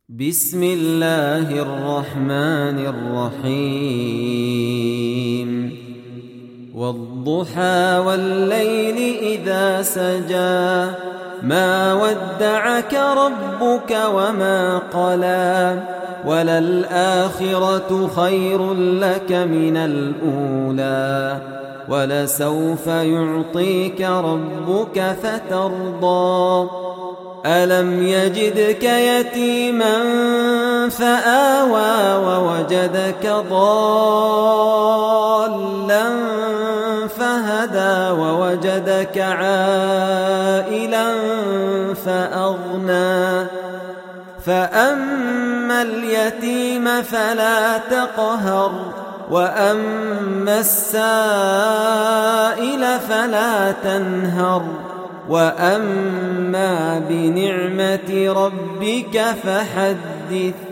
بسم الله الرحمن الرحيم والضحى والليل إذا سجى ما ودعك ربك وما قلى وللآخرة خير لك من الأولى ولسوف يعطيك ربك فترضى ألم يجدك يتيما فآوى ووجدك ضالا فهدى ووجدك عائلا فأغنى فأما اليتيم فلا تقهر وأما السائل فلا تنهر وأما بنعمة ربك فحدث